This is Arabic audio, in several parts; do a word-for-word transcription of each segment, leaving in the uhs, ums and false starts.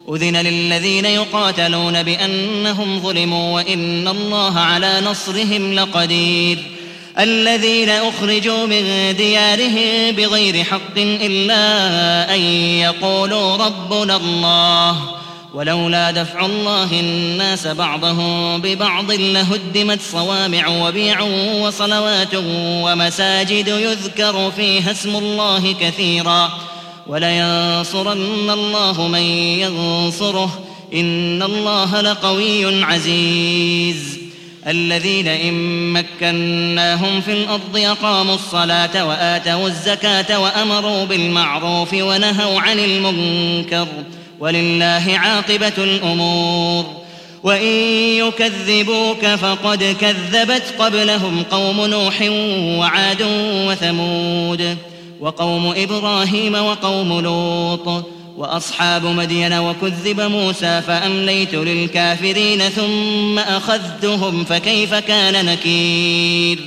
أذن للذين يقاتلون بأنهم ظلموا وإن الله على نصرهم لقدير الذين أخرجوا من ديارهم بغير حق إلا أن يقولوا ربنا الله ولولا دفع الله الناس بعضهم ببعض لهدمت صوامع وبيع وصلوات ومساجد يذكر فيها اسم الله كثيرا ولينصرن الله من ينصره إن الله لقوي عزيز الذين إن مكناهم في الأرض أقاموا الصلاة وآتوا الزكاة وأمروا بالمعروف ونهوا عن المنكر ولله عاقبة الأمور وإن يكذبوك فقد كذبت قبلهم قوم نوح وعاد وثمود وقوم إبراهيم وقوم لوط وأصحاب مدين وكذب موسى فأمليت للكافرين ثم أخذتهم فكيف كان نكير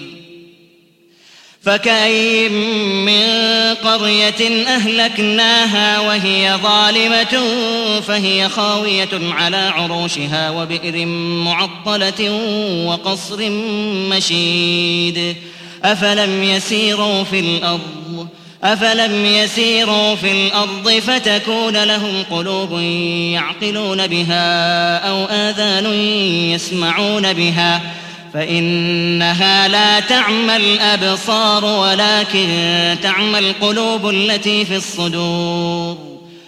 فكأين من قرية أهلكناها وهي ظالمة فهي خاوية على عروشها وبئر معطلة وقصر مشيد أفلم يسيروا في الأرض أفلم يسيروا في الأرض فتكون لهم قلوب يعقلون بها أو آذان يسمعون بها فإنها لا تعمى الأبصار ولكن تعمى القلوب التي في الصدور